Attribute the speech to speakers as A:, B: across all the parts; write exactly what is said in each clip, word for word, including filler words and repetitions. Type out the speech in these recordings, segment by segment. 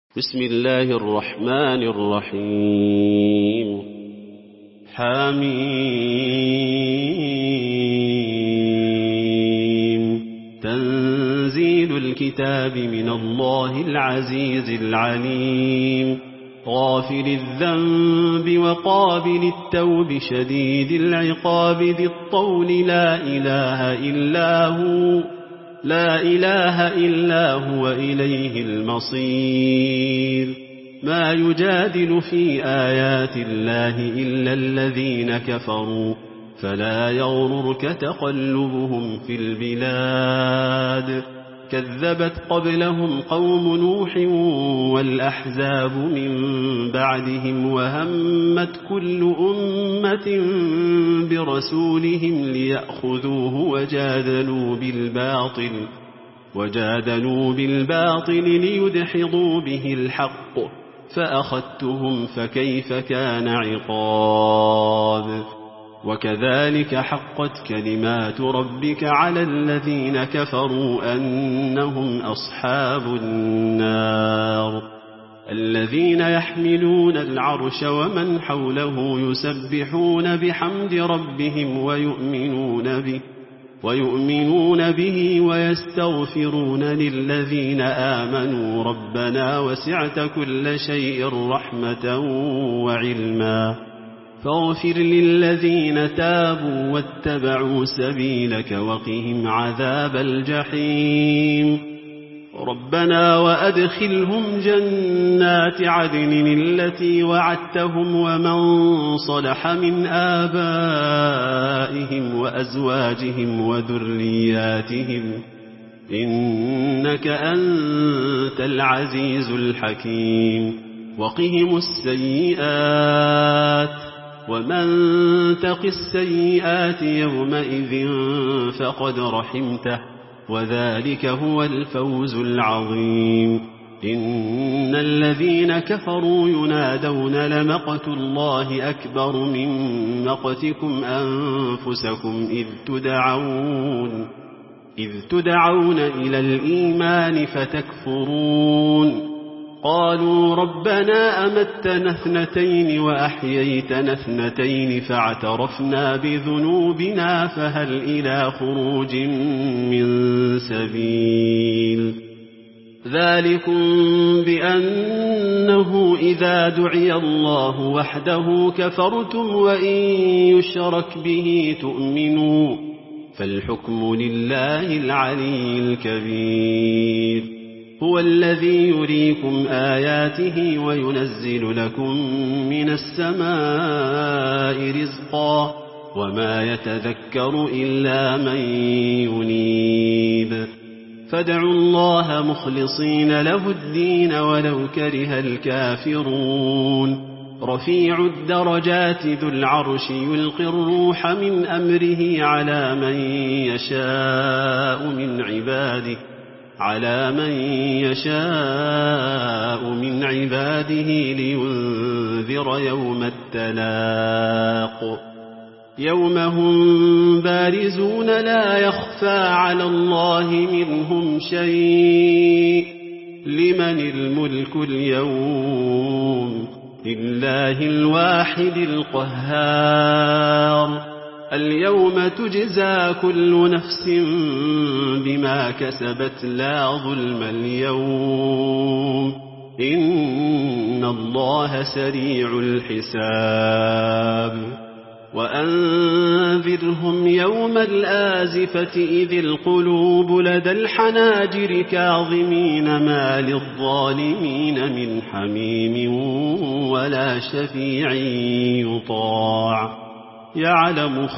A: بسم الله الرحمن الرحيم حميم تنزيل الكتاب من الله العزيز العليم غافر الذنب وقابل التوب شديد العقاب ذي الطول لا إله إلا هو لا إله إلا هو إليه المصير ما يجادل في آيات الله إلا الذين كفروا فلا يغررك تقلبهم في البلاد كذبت قبلهم قوم نوح والأحزاب من بعدهم وهمت كل أمة برسولهم ليأخذوه وجادلوا بالباطل وجادلوا بالباطل ليدحضوا به الحق فأخذتهم فكيف كان عقاب وكذلك حقت كلمات ربك على الذين كفروا أنهم أصحاب النار الذين يحملون العرش ومن حوله يسبحون بحمد ربهم ويؤمنون به ويؤمنون به ويستغفرون للذين آمنوا ربنا وسعت كل شيء رحمة وعلما فاغفر للذين تابوا واتبعوا سبيلك وقهم عذاب الجحيم ربنا وأدخلهم جنات عدن التي وعدتهم ومن صلح من آبائهم وأزواجهم وذرياتهم إنك أنت العزيز الحكيم وقهم السيئات ومن تق السيئات يومئذ فقد رحمته وذلك هو الفوز العظيم إن الذين كفروا ينادون لمقت الله أكبر من مقتكم أنفسكم إذ تدعون إذ تدعون إلى الإيمان فتكفرون قالوا ربنا أمتنا اثنتين وأحييتنا اثنتين فاعترفنا بذنوبنا فهل إلى خروج من سبيل ذلكم بأنه إذا دعي الله وحده كفرتم وإن يشرك به تؤمنوا فالحكم لله العلي الكبير هو الذي يريكم آياته وينزل لكم من السماء رزقا وما يتذكر إلا من ينيب فادعوا الله مخلصين له الدين ولو كره الكافرون رفيع الدرجات ذو العرش يلقي الروح من أمره على من يشاء من عباده على من يشاء من عباده لينذر يوم التلاق يوم هم بارزون لا يخفى على الله منهم شيء لمن الملك اليوم لله الواحد القهار اليوم تجزى كل نفس بما كسبت لا ظلم اليوم إن الله سريع الحساب وأنذرهم يوم الآزفة إذ القلوب لدى الحناجر كاظمين ما للظالمين من حميم ولا شفيع يطاع يعلم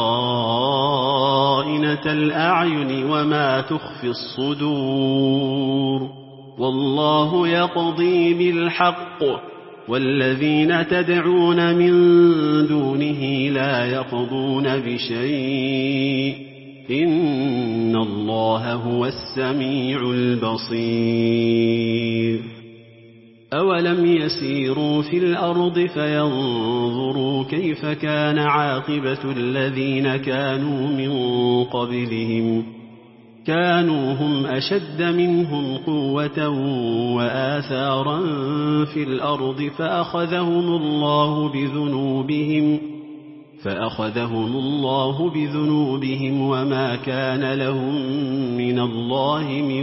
A: خائنة الأعين وما تخفي الصدور والله يقضي بالحق والذين تدعون من دونه لا يقضون بشيء إن الله هو السميع البصير أولم يسيروا في الأرض فينظروا كيف كان عاقبة الذين كانوا من قبلهم كانوا هم أشد منهم قوة وآثارا في الأرض فأخذهم الله بذنوبهم فأخذهم الله بذنوبهم وما كان لهم من الله من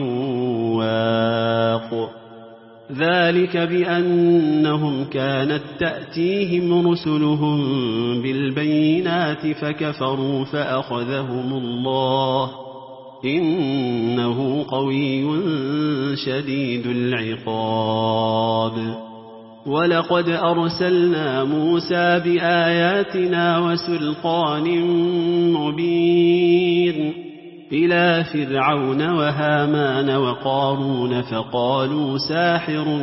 A: واق ذلك بأنهم كانت تأتيهم رسلهم بالبينات فكفروا فأخذهم الله إنه قوي شديد العقاب ولقد أرسلنا موسى بآياتنا وسلطان مبين إلى فرعون وهامان وقارون فقالوا ساحر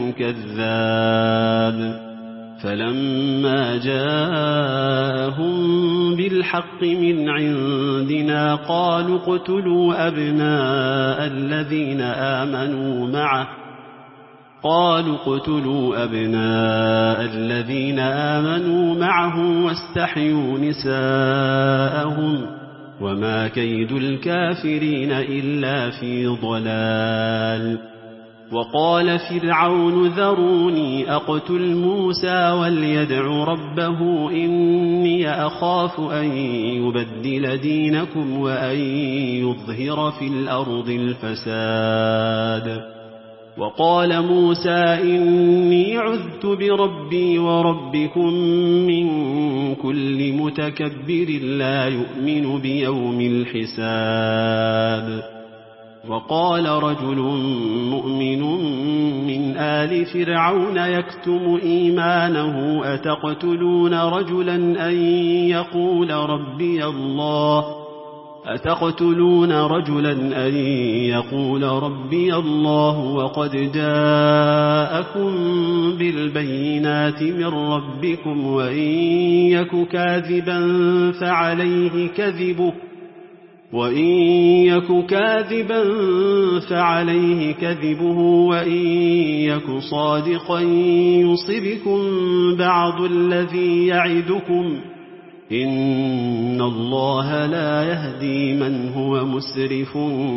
A: كذاب فلما جاءهم بالحق من عندنا قالوا اقتلوا أبناء الذين آمنوا معه قالوا اقتلوا أبناء الذين آمنوا معه واستحيوا نساءهم وما كيد الكافرين إلا في ضلال وقال فرعون ذروني أقتل موسى وليدع ربه إني أخاف أن يبدل دينكم وأن يظهر في الأرض الفساد وقال موسى إني عذت بربي وربكم من كل متكبر لا يؤمن بيوم الحساب وقال رجل مؤمن من آل فرعون يكتم إيمانه أتقتلون رجلا أن يقول ربي الله أتقتلون رجلا أن يقول ربي الله وقد جاءكم بالبينات من ربكم وإن يك كاذبا فعليه كذبه وإن يك كاذبا فعليه كذبه وإن يك صادقا يصبكم بعض الذي يعدكم إن الله لا يهدي من هو مسرف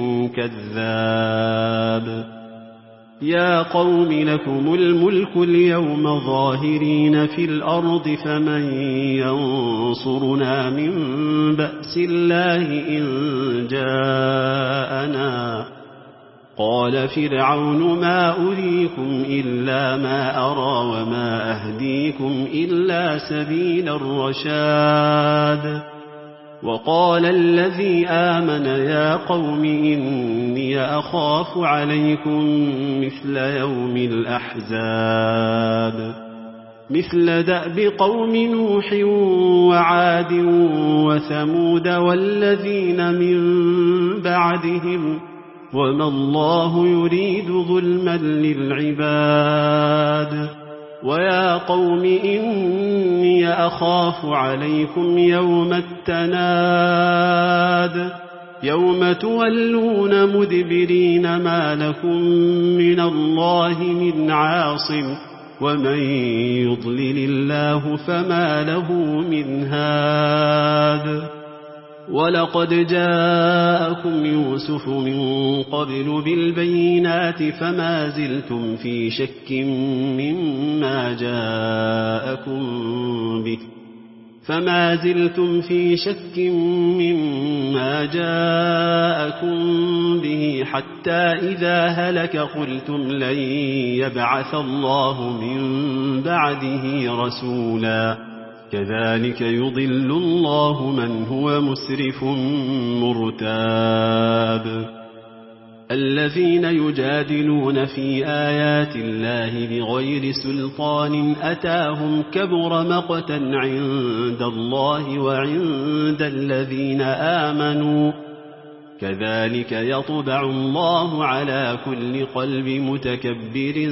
A: كذاب يا قوم لكم الملك اليوم ظاهرين في الأرض فمن ينصرنا من بأس الله إن جاءنا قال فرعون ما أريكم إلا ما أرى وما أهديكم إلا سبيل الرشاد وقال الذي آمن يا قوم إني أخاف عليكم مثل يوم الأحزاب مثل دأب قوم نوح وعاد وثمود والذين من بعدهم وما الله يريد ظلما للعباد ويا قوم إني أخاف عليكم يوم التناد يوم تولون مدبرين ما لكم من الله من عاصم ومن يضلل الله فما له من هاد ولقد جاءكم يوسف من قبل بالبينات فما زلتم في شك مما جاءكم به فما زلتم في شك مما جاءكم به حتى إذا هلك قلتم لن يبعث الله من بعده رسولا كذلك يضل الله من هو مسرف مرتاب الذين يجادلون في آيات الله بغير سلطان أتاهم كبر مقتا عند الله وعند الذين آمنوا كذلك يطبع الله على كل قلب متكبر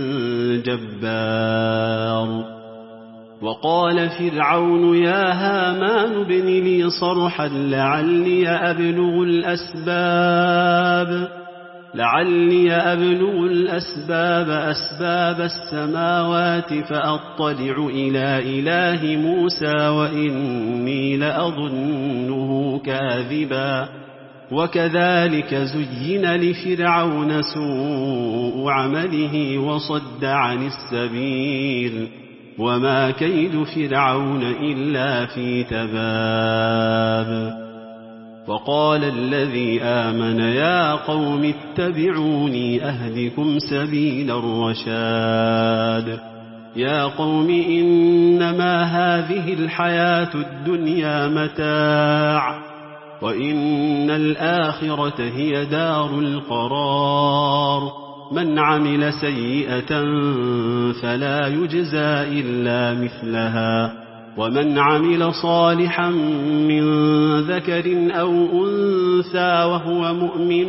A: جبار وقال فرعون يا هامان ابن لي صرحا لعلي أبلغ الأسباب لعلي أبلغ الأسباب أسباب السماوات فأطلع إلى إله موسى وإني لأظنه كاذبا وكذلك زين لفرعون سوء عمله وصد عن السبيل وما كيد فرعون إلا في تباب. وقال الذي آمن يا قوم اتبعوني أهدكم سبيل الرشاد. يا قوم إنما هذه الحياة الدنيا متاع وإن الآخرة هي دار القرار. من عمل سيئة فلا يجزى إلا مثلها ومن عمل صالحا من ذكر أو أنثى وهو مؤمن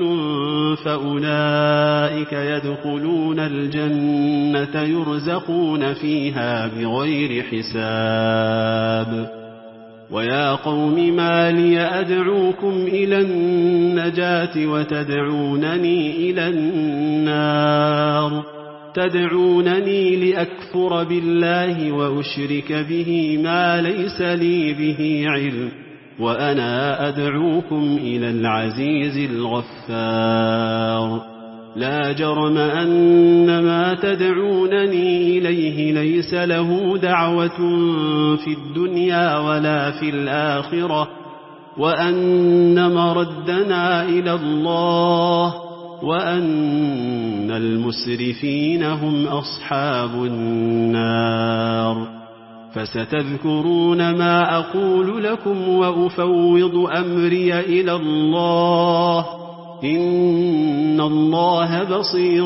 A: فأولئك يدخلون الجنة يرزقون فيها بغير حساب. ويا قوم ما لي أدعوكم إلى النجاة وتدعونني إلى النار تدعونني لأكفر بالله وأشرك به ما ليس لي به علم وأنا أدعوكم إلى العزيز الغفار. لا جرم أن ما تدعونني إليه ليس له دعوة في الدنيا ولا في الآخرة وأن مردنا إلى الله وأن المسرفين هم أصحاب النار. فستذكرون ما أقول لكم وأفوض أمري إلى الله إن الله بصير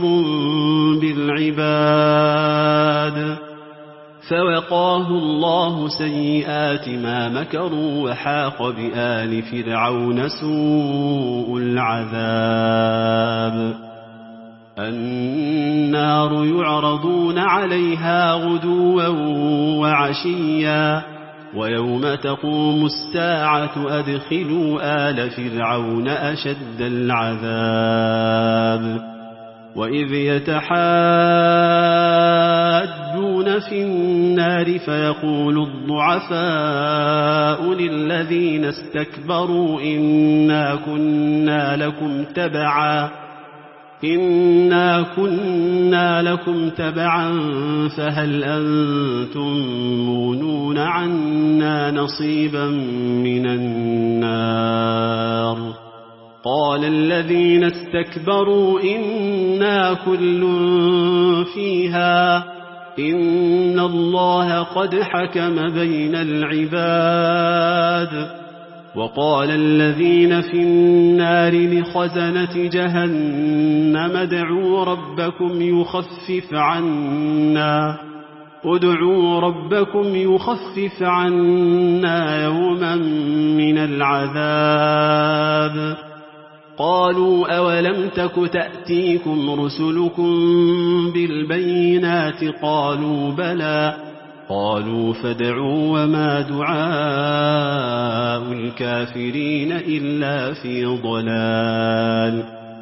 A: بالعباد. فوقاه الله سيئات ما مكروا وحاق بآل فرعون سوء العذاب. النار يعرضون عليها غدوا وعشيا ويوم تقوم الساعة أدخلوا آل فرعون أشد العذاب. وإذ يتحاجون في النار فيقول الضعفاء للذين استكبروا إنا كنا لكم تبعا إنا كنا لكم تبعا فهل أنتم مغنون عنا نصيبا من النار. قال الذين استكبروا إنا كل فيها إن الله قد حكم بين العباد. وقال الذين في النار لخزنة جهنم ادعوا ربكم يخفف عنا ادعوا ربكم يخفف عنا يوما من العذاب. قالوا أولم تك تأتيكم رسلكم بالبينات قالوا بلى قالوا فادعوا وما دعاء الكافرين إلا في ضلال.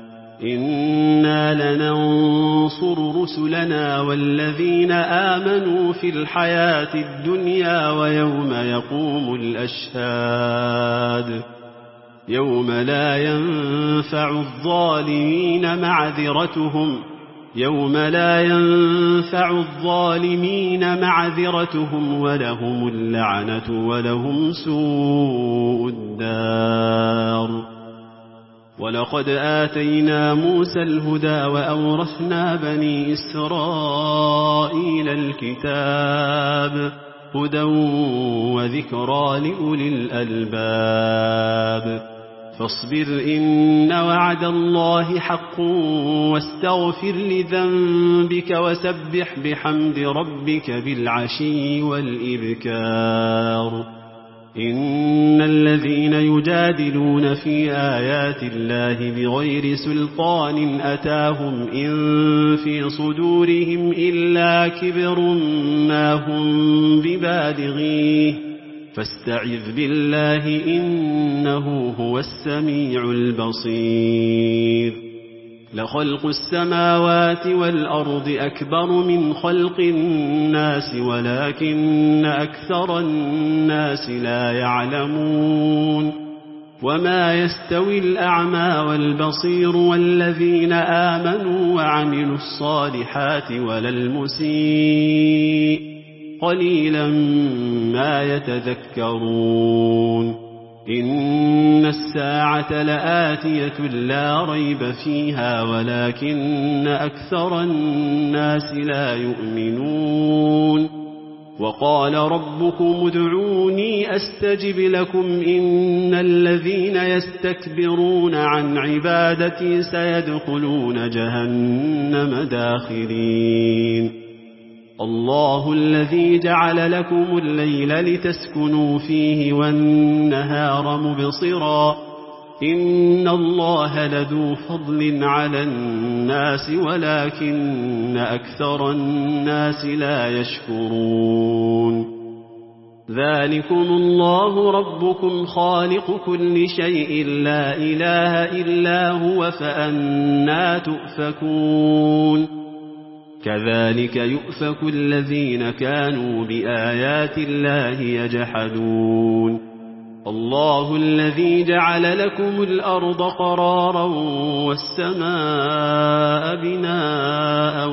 A: إنا لننصر رسلنا والذين آمنوا في الحياة الدنيا ويوم يقوم الأشهاد. يوم لا ينفع الظالمين معذرتهم يوم لا ينفع الظالمين معذرتهم ولهم اللعنة ولهم سوء الدار. ولقد آتينا موسى الهدى وأورثنا بني إسرائيل الكتاب هدى وذكرى لأولي الألباب. فاصبر إن وعد الله حق واستغفر لذنبك وسبح بحمد ربك بالعشي والإبكار. إن الذين يجادلون في آيات الله بغير سلطان أتاهم إن في صدورهم إلا كبر ما هم ببالغيه فاستعذ بالله إنه هو السميع البصير. لخلق السماوات والأرض أكبر من خلق الناس ولكن أكثر الناس لا يعلمون. وما يستوي الأعمى والبصير والذين آمنوا وعملوا الصالحات ولا المسيء قليلا ما يتذكرون إن الساعة لآتية لا ريب فيها ولكن أكثر الناس لا يؤمنون وقال ربكم ادعوني أستجب لكم إن الذين يستكبرون عن عبادتي سيدخلون جهنم داخرين الله الذي جعل لكم الليل لتسكنوا فيه والنهار مبصرا إن الله لذو فضل على الناس ولكن أكثر الناس لا يشكرون ذلكم الله ربكم خالق كل شيء لا إله إلا هو فأنى تؤفكون كذلك يؤفك الذين كانوا بآيات الله يجحدون الله الذي جعل لكم الأرض قرارا والسماء بناء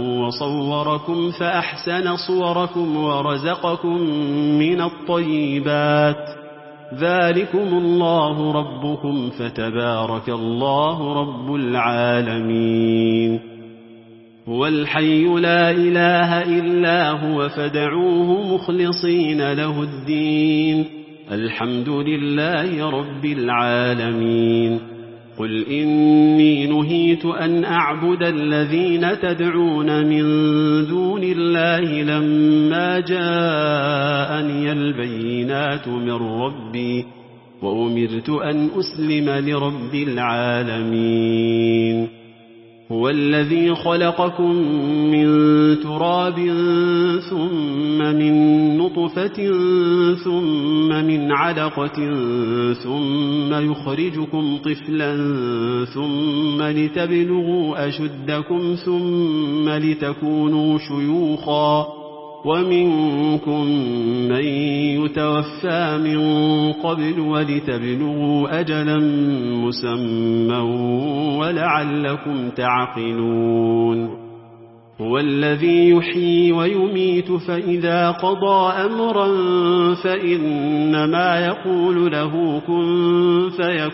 A: وصوركم فأحسن صوركم ورزقكم من الطيبات ذلكم الله ربكم فتبارك الله رب العالمين هو الحي لا إله إلا هو فادعوه مخلصين له الدين الحمد لله رب العالمين قل إني نهيت أن أعبد الذين تدعون من دون الله لما جاءني البينات من ربي وأمرت أن أسلم لرب العالمين هو الذي خلقكم من تراب ثم من نطفة ثم من علقة ثم يخرجكم طفلا ثم لتبلغوا أشدكم ثم لتكونوا شيوخا ومنكم من يتوفى من قبل ولتبلغوا أجلا مسمى ولعلكم تعقلون هو الذي يحيي ويميت فإذا قضى أمرا فإنما يقول له كن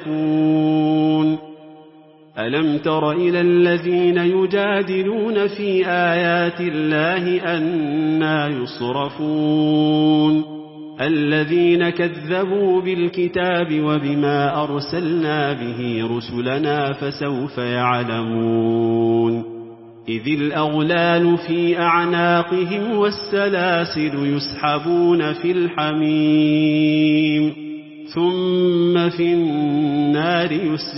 A: فيكون ألم تر إلى الذين يجادلون في آيات الله أنى يصرفون الذين كذبوا بالكتاب وبما أرسلنا به رسلنا فسوف يعلمون إذ الأغلال في أعناقهم والسلاسل يسحبون في الحميم ثم في النار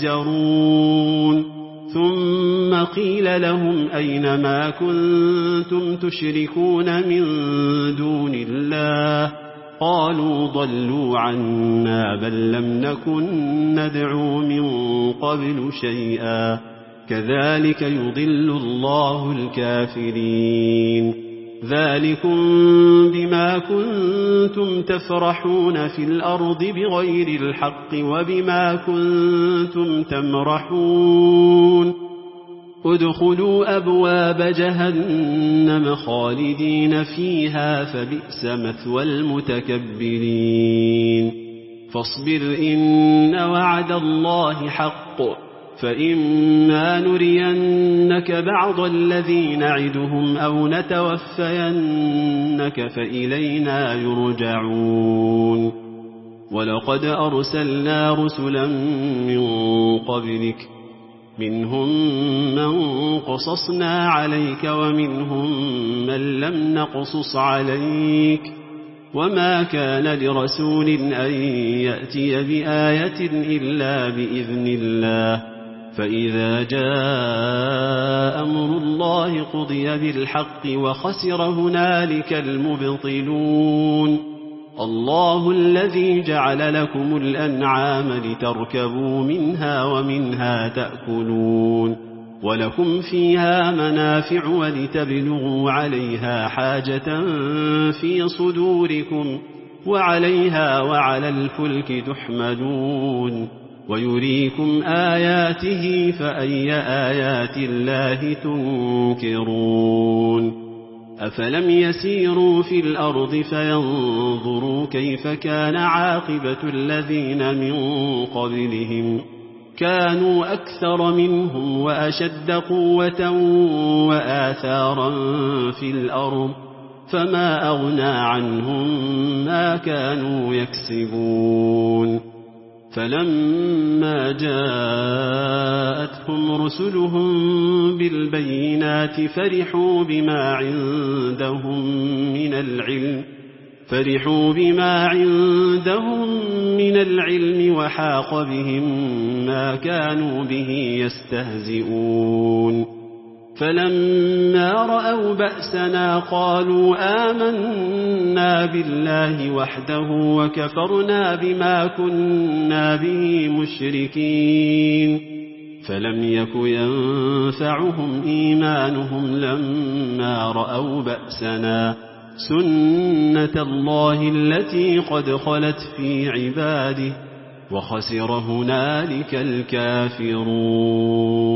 A: يسجرون ثم قيل لهم أين ما كنتم تشركون من دون الله قالوا ضلوا عنا بل لم نكن ندعو من قبل شيئا كذلك يضل الله الكافرين ذلكم بما كنتم تفرحون في الأرض بغير الحق وبما كنتم تمرحون ادخلوا أبواب جهنم خالدين فيها فبئس مثوى المتكبرين فاصبر إن وعد الله حق فإما نرينك بعض الذي نعدهم أو نتوفينك فإلينا يرجعون ولقد أرسلنا رسلا من قبلك منهم من قصصنا عليك ومنهم من لم نقصص عليك وما كان لرسول أن يأتي بآية إلا بإذن الله فإذا جاء أمر الله قضي بالحق وخسر هنالك المبطلون الله الذي جعل لكم الأنعام لتركبوا منها ومنها تأكلون ولكم فيها منافع ولتبلغوا عليها حاجة في صدوركم وعليها وعلى الفلك تحملون ويريكم آياته فأي آيات الله تنكرون أفلم يسيروا في الأرض فينظروا كيف كان عاقبة الذين من قبلهم كانوا أكثر منهم وأشد قوة وآثارا في الأرض فما أغنى عنهم ما كانوا يكسبون فلما جاءتهم رسلهم بالبينات فرحوا بما عندهم من العلم فرحوا بما عندهم من العلم وحاق بهم ما كانوا به يستهزئون فلما رأوا بأسنا قالوا آمنا بالله وحده وكفرنا بما كنا به مشركين فلم يك ينفعهم إيمانهم لما رأوا بأسنا سنة الله التي قد خلت في عباده وخسر هنالك الكافرون